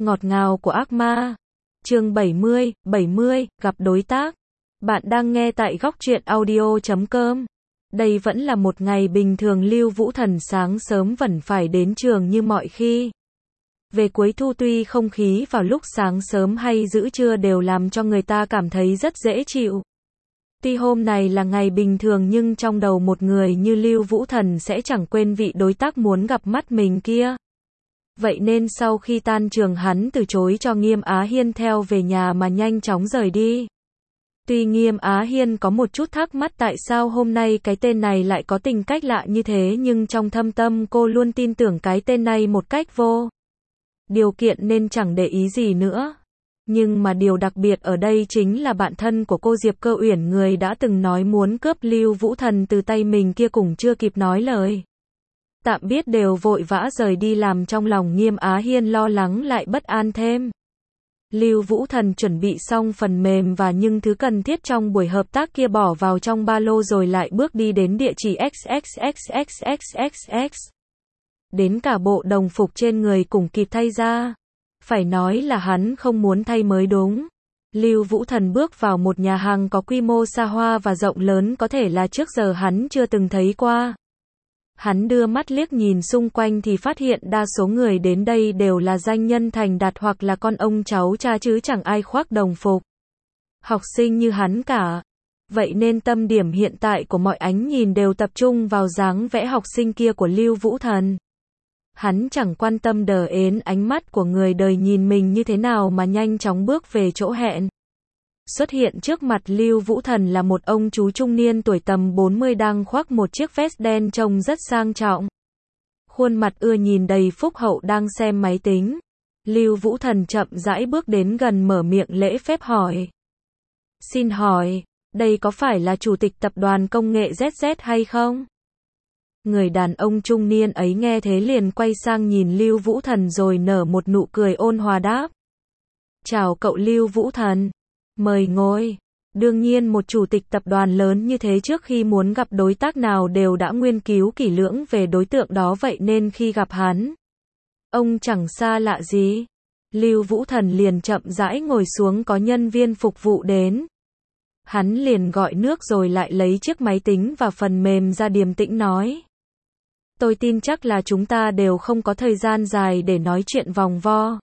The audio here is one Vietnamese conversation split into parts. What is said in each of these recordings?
Ngọt ngào của ác ma. Chương 70, gặp đối tác. Bạn đang nghe tại góc truyện audio.com. Đây vẫn là một ngày bình thường, Lưu Vũ Thần sáng sớm vẫn phải đến trường như mọi khi. Về cuối thu tuy không khí vào lúc sáng sớm hay giữa trưa đều làm cho người ta cảm thấy rất dễ chịu. Tuy hôm này là ngày bình thường nhưng trong đầu một người như Lưu Vũ Thần sẽ chẳng quên vị đối tác muốn gặp mắt mình kia. Vậy nên sau khi tan trường hắn từ chối cho Nghiêm Á Hiên theo về nhà mà nhanh chóng rời đi. Tuy Nghiêm Á Hiên có một chút thắc mắc tại sao hôm nay cái tên này lại có tính cách lạ như thế, nhưng trong thâm tâm cô luôn tin tưởng cái tên này một cách vô điều kiện nên chẳng để ý gì nữa. Nhưng mà điều đặc biệt ở đây chính là bạn thân của cô, Diệp Cơ Uyển, người đã từng nói muốn cướp Lưu Vũ Thần từ tay mình kia, cũng chưa kịp nói lời tạm biết đều vội vã rời đi, làm trong lòng Nghiêm Á Hiên lo lắng lại bất an thêm. Lưu Vũ Thần chuẩn bị xong phần mềm và những thứ cần thiết trong buổi hợp tác kia bỏ vào trong ba lô rồi lại bước đi đến địa chỉ XXXXXXX. Đến cả bộ đồng phục trên người cũng kịp thay ra. Phải nói là hắn không muốn thay mới đúng. Lưu Vũ Thần bước vào một nhà hàng có quy mô xa hoa và rộng lớn, có thể là trước giờ hắn chưa từng thấy qua. Hắn đưa mắt liếc nhìn xung quanh thì phát hiện đa số người đến đây đều là doanh nhân thành đạt hoặc là con ông cháu cha chứ chẳng ai khoác đồng phục học sinh như hắn cả. Vậy nên tâm điểm hiện tại của mọi ánh nhìn đều tập trung vào dáng vẻ học sinh kia của Lưu Vũ Thần. Hắn chẳng quan tâm đờ ến ánh mắt của người đời nhìn mình như thế nào mà nhanh chóng bước về chỗ hẹn. Xuất hiện trước mặt Lưu Vũ Thần là một ông chú trung niên tuổi tầm 40 đang khoác một chiếc vest đen trông rất sang trọng. Khuôn mặt ưa nhìn đầy phúc hậu đang xem máy tính. Lưu Vũ Thần chậm rãi bước đến gần, mở miệng lễ phép hỏi. Xin hỏi, đây có phải là chủ tịch tập đoàn công nghệ ZZ hay không? Người đàn ông trung niên ấy nghe thế liền quay sang nhìn Lưu Vũ Thần rồi nở một nụ cười ôn hòa đáp. Chào cậu Lưu Vũ Thần. Mời ngồi. Đương nhiên một chủ tịch tập đoàn lớn như thế trước khi muốn gặp đối tác nào đều đã nghiên cứu kỹ lưỡng về đối tượng đó, vậy nên khi gặp hắn, ông chẳng xa lạ gì. Lưu Vũ Thần liền chậm rãi ngồi xuống, có nhân viên phục vụ đến. Hắn liền gọi nước rồi lại lấy chiếc máy tính và phần mềm ra, điềm tĩnh nói. Tôi tin chắc là chúng ta đều không có thời gian dài để nói chuyện vòng vo.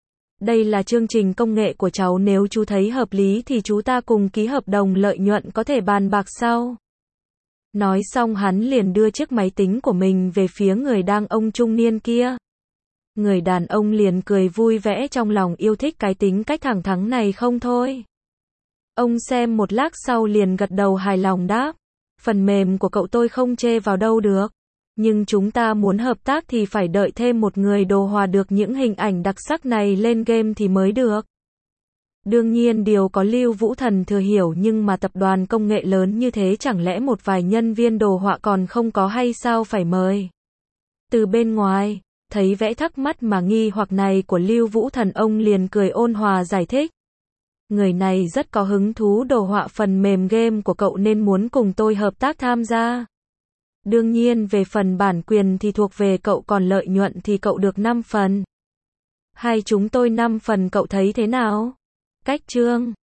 Đây là chương trình công nghệ của cháu, nếu chú thấy hợp lý thì chú ta cùng ký hợp đồng lợi nhuận, có thể bàn bạc sau. Nói xong hắn liền đưa chiếc máy tính của mình về phía người đàn ông trung niên kia. Người đàn ông liền cười vui vẻ, trong lòng yêu thích cái tính cách thẳng thắn này không thôi. Ông xem một lát sau liền gật đầu hài lòng đáp. Phần mềm của cậu tôi không chê vào đâu được. Nhưng chúng ta muốn hợp tác thì phải đợi thêm một người đồ họa được những hình ảnh đặc sắc này lên game thì mới được. Đương nhiên điều có Lưu Vũ Thần thừa hiểu, nhưng mà tập đoàn công nghệ lớn như thế chẳng lẽ một vài nhân viên đồ họa còn không có hay sao phải mời từ bên ngoài? Thấy vẻ thắc mắc mà nghi hoặc này của Lưu Vũ Thần, ông liền cười ôn hòa giải thích. Người này rất có hứng thú đồ họa phần mềm game của cậu nên muốn cùng tôi hợp tác tham gia. Đương nhiên về phần bản quyền thì thuộc về cậu, còn lợi nhuận thì cậu được 5 phần. Hay chúng tôi 5 phần, cậu thấy thế nào? Cách chương